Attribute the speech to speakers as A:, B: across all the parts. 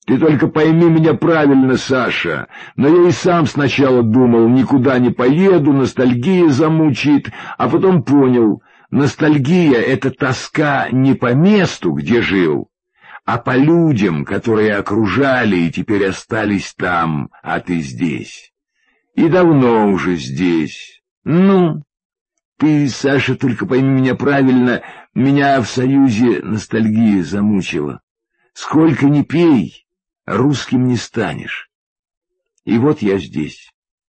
A: Ты только пойми меня правильно, Саша, но я и сам сначала думал, никуда не поеду, ностальгия замучит, а потом понял, ностальгия — это тоска не по месту, где жил, а по людям, которые окружали и теперь остались там, а ты здесь. И давно уже здесь. Ну, ты, Саша, только пойми меня правильно, меня в Союзе ностальгия замучила. Сколько ни пей, русским не станешь. И вот я здесь.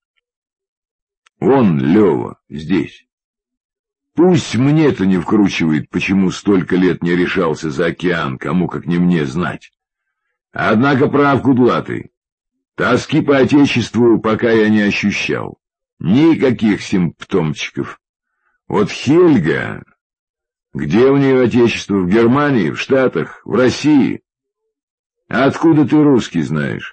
A: Он, Лёва, здесь. Пусть мне-то не вкручивает, почему столько лет не решался за океан, кому как не мне знать. Однако прав Кудлатый. Тоски по отечеству пока я не ощущал. Никаких симптомчиков. Вот Хельга... Где у нее отечество? В Германии, в Штатах, в России? Откуда ты русский знаешь?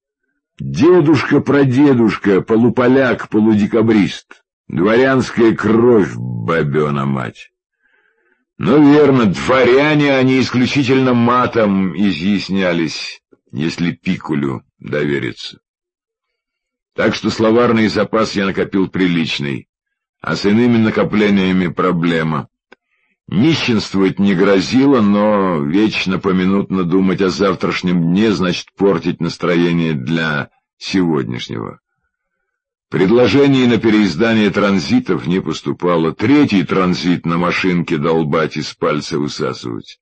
A: Дедушка-прадедушка, полуполяк, полудекабрист. Дворянская кровь, бабёна мать. Ну, верно, дворяне, они исключительно матом изъяснялись, если Пикулю довериться. Так что словарный запас я накопил приличный, а с иными накоплениями проблема. Нищенствовать не грозило, но вечно поминутно думать о завтрашнем дне значит портить настроение для сегодняшнего. Предложений на переиздание транзитов не поступало. Третий транзит на машинке долбать, из пальца высасывать.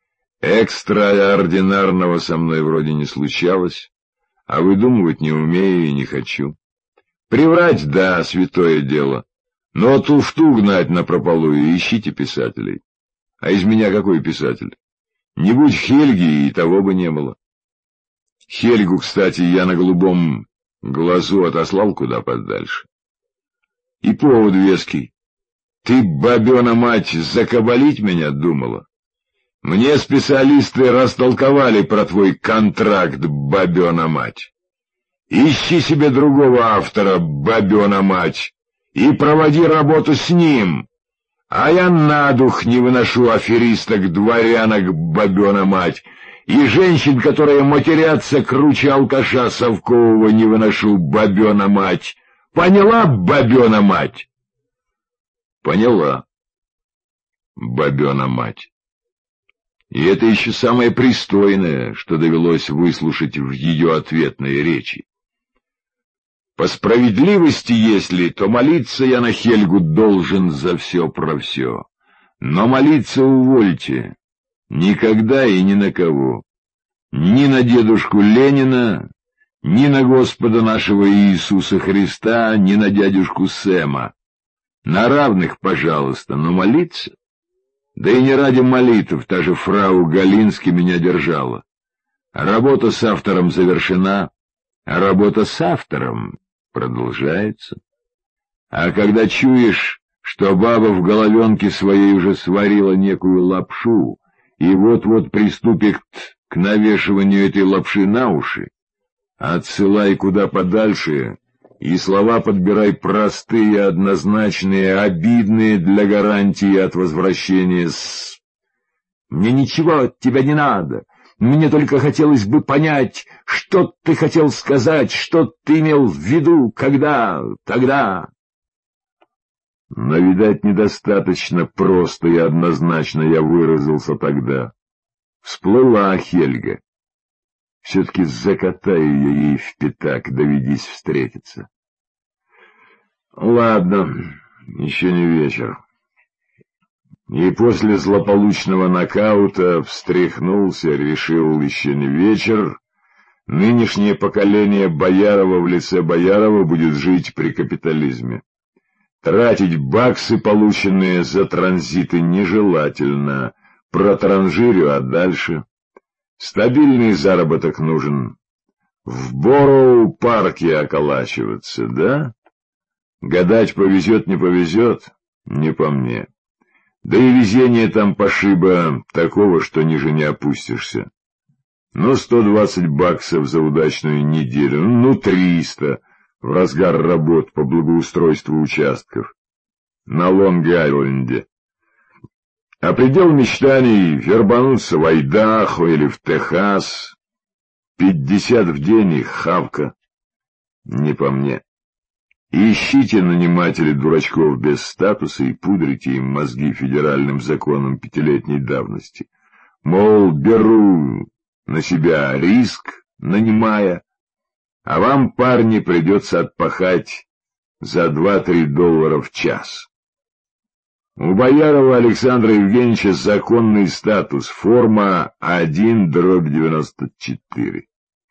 A: Экстраординарного со мной вроде не случалось, а выдумывать не умею и не хочу. Приврать, да, святое дело. Но туфту гнать напропалую, ищите писателей. А из меня какой писатель? Не будь Хельги, и того бы не было. Хельгу, кстати, я на голубом глазу отослал куда подальше. И повод веский. Ты, бабёна мать, закабалить меня думала? Мне специалисты растолковали про твой контракт, бабёна мать. Ищи себе другого автора, бабёна мать, и проводи работу с ним. А я на дух не выношу аферисток, дворянок, бабёна мать, и женщин, которые матерятся круче алкаша совкового, не выношу, бабёна мать. Поняла, бабёна мать? Поняла, бабёна мать. И это еще самое пристойное, что довелось выслушать в ее ответной речи. По справедливости, если, то молиться я на Хельгу должен за все про все. Но молиться увольте. Никогда и ни на кого. Ни на дедушку Ленина, ни на Господа нашего Иисуса Христа, ни на дядюшку Сэма. На равных, пожалуйста, но молиться? Да и не ради молитв, та же фрау Галински меня держала. Работа с автором завершена, а работа с автором продолжается. А когда чуешь, что баба в головенке своей уже сварила некую лапшу, и вот-вот приступит к навешиванию этой лапши на уши, отсылай куда подальше, и слова подбирай простые, однозначные, обидные для гарантии от возвращения с... «Мне ничего от тебя не надо. Мне только хотелось бы понять, что ты хотел сказать, что ты имел в виду, когда, тогда». Но, видать, недостаточно просто и однозначно я выразился тогда. Всплыла Хельга. Все-таки закатаю я ей в пятак, доведись встретиться. Ладно, еще не вечер. И после злополучного нокаута встряхнулся, решил, еще не вечер. Нынешнее поколение Боярова в лице Боярова будет жить при капитализме. Тратить баксы, полученные за транзиты, нежелательно. Протранжирю, а дальше... Стабильный заработок нужен. В Бороу-парке околачиваться, да? Гадать, повезет, не повезет, не по мне. Да и везение там пошиба такого, что ниже не опустишься. Ну, 120 баксов за удачную неделю, ну, 300 в разгар работ по благоустройству участков на Лонг-Айленде. А предел мечтаний — вербануться в Айдахо или в Техас, 50 в день и хавка. Не по мне. Ищите нанимателей дурачков без статуса и пудрите им мозги федеральным законом 5-летней давности. Мол, беру на себя риск, нанимая, а вам, парни, придется отпахать за 2-3 доллара в час. У Боярова Александра Евгеньевича законный статус, форма 1/94.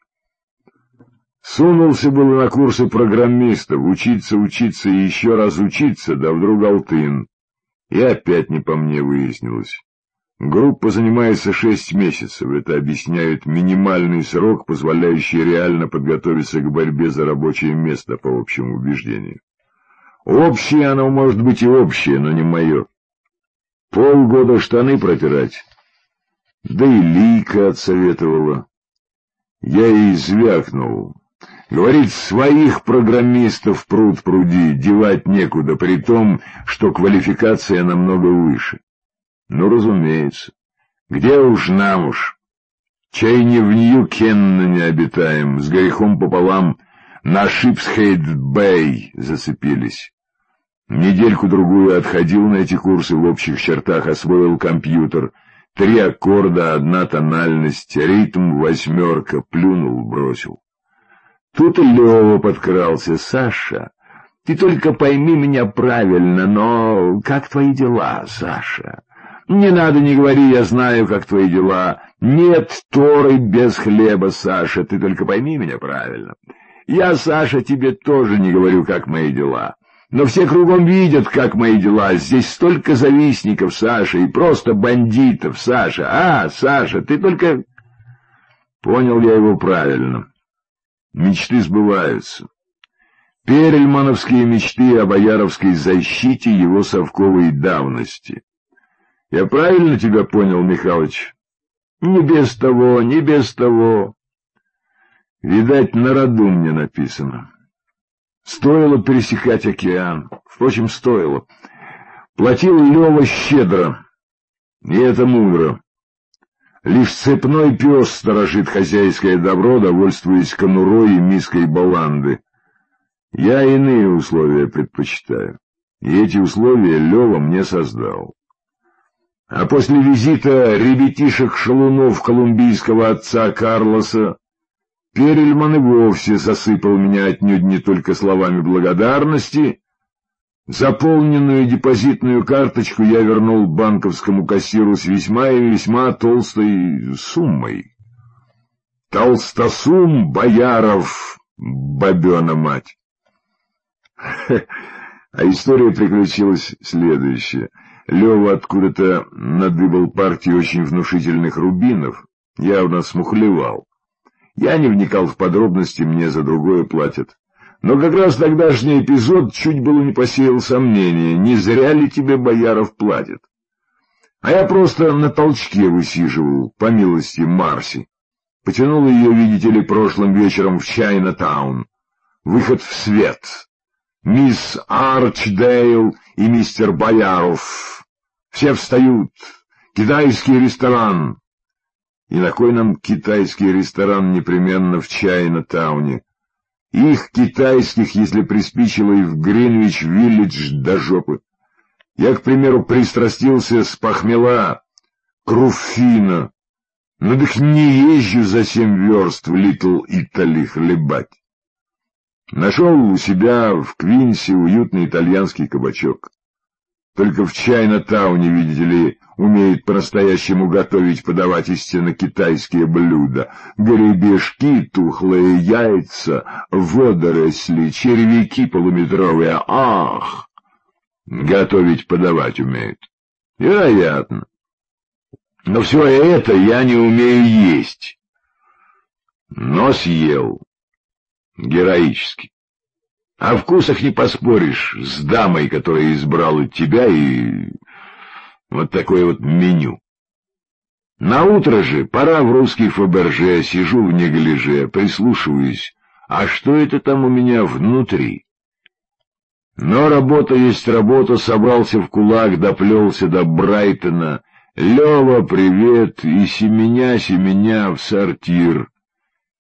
A: Сунулся было на курсы программистов, учиться и еще раз учиться, да вдруг алтын. И опять не по мне выяснилось. Группа занимается 6 месяцев, это объясняет минимальный срок, позволяющий реально подготовиться к борьбе за рабочее место по общему убеждению. Общее оно может быть и общее, но не мое. Полгода штаны протирать. Да и Лика отсоветовала. Я ей звякнул. Говорит, своих программистов пруд пруди, девать некуда, при том, что квалификация намного выше. Ну, разумеется. Где уж нам уж. Чай не в Нью-Кеннене обитаем, с грехом пополам на Шипсхейд-Бэй зацепились. Недельку-другую отходил на эти курсы, в общих чертах освоил компьютер. 3 аккорда, 1 тональность, ритм 8, плюнул, бросил. Тут и Лёва подкрался. Саша, ты только пойми меня правильно, но как твои дела, Саша? Не надо, не говори, я знаю, как твои дела. Нет торы без хлеба, Саша, ты только пойми меня правильно. Я, Саша, тебе тоже не говорю, как мои дела. Но все кругом видят, как мои дела. Здесь столько завистников, Саша, и просто бандитов, Саша. А, Саша, ты только... Понял я его правильно. Мечты сбываются. Перельмановские мечты о бояровской защите его совковой давности. Я правильно тебя понял, Михалыч? Не без того, не без того. Видать, на роду мне написано. Стоило пересекать океан. Впрочем, стоило. Платил Лёва щедро. И это мудро. Лишь цепной пес сторожит хозяйское добро, довольствуясь конурой и миской баланды. Я иные условия предпочитаю. И эти условия Лёва мне создал. А после визита ребятишек-шалунов колумбийского отца Карлоса Перельман и вовсе засыпал меня отнюдь не только словами благодарности. Заполненную депозитную карточку я вернул банковскому кассиру с весьма и весьма толстой суммой. Толстосум Бояров, бабёна мать. А история приключилась следующая. Лёва откуда-то надыбал партию очень внушительных рубинов, явно смухлевал. Я не вникал в подробности, мне за другое платят. Но как раз тогдашний эпизод чуть было не посеял сомнения, не зря ли тебе Бояров платит. А я просто на толчке высиживал, по милости Марси. Потянул ее, видите ли, прошлым вечером в Чайна-таун. Выход в свет. Мисс Арчдейл и мистер Бояров. Все встают. Китайский ресторан. И на кой нам китайский ресторан непременно в Чайна-тауне? Их китайских, если приспичило, и в Гринвич-Виллидж до жопы. Я, к примеру, пристрастился с похмела к Руффино. Ну так не езжу за 7 верст в Литл Итали хлебать. Нашел у себя в Квинсе уютный итальянский кабачок. Только в Чайна-тауне, видите ли, умеют по-настоящему готовить, подавать истинно китайские блюда. Гребешки, тухлые яйца, водоросли, червяки полуметровые. Ах! Готовить, подавать умеют. Вероятно. Но все это я не умею есть. Но съел. Героически. О вкусах не поспоришь с дамой, которая избрала тебя, и вот такое вот меню. Наутро же пора в русский Фаберже, сижу в неглиже, прислушиваюсь, а что это там у меня внутри? Но работа есть работа, собрался в кулак, доплелся до Брайтона. Лёва, привет, и семеня в сортир.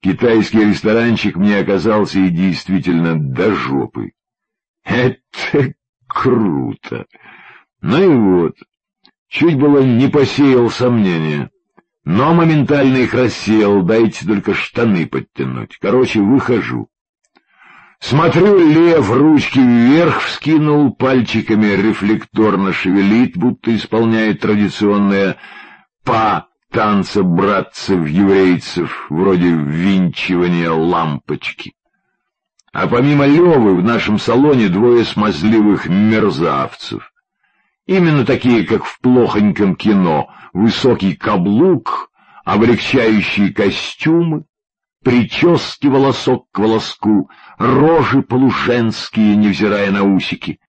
A: Китайский ресторанчик мне оказался и действительно до жопы. Это круто! Ну и вот, чуть было не посеял сомнения, но моментально их рассеял, дайте только штаны подтянуть. Короче, выхожу. Смотрю, лев ручки вверх вскинул, пальчиками рефлекторно шевелит, будто исполняет традиционное па танца братцев-еврейцев, вроде ввинчивания лампочки. А помимо Левы в нашем салоне двое смазливых мерзавцев. Именно такие, как в плохоньком кино, высокий каблук, облегчающие костюмы, прически волосок к волоску, рожи полуженские, невзирая на усики.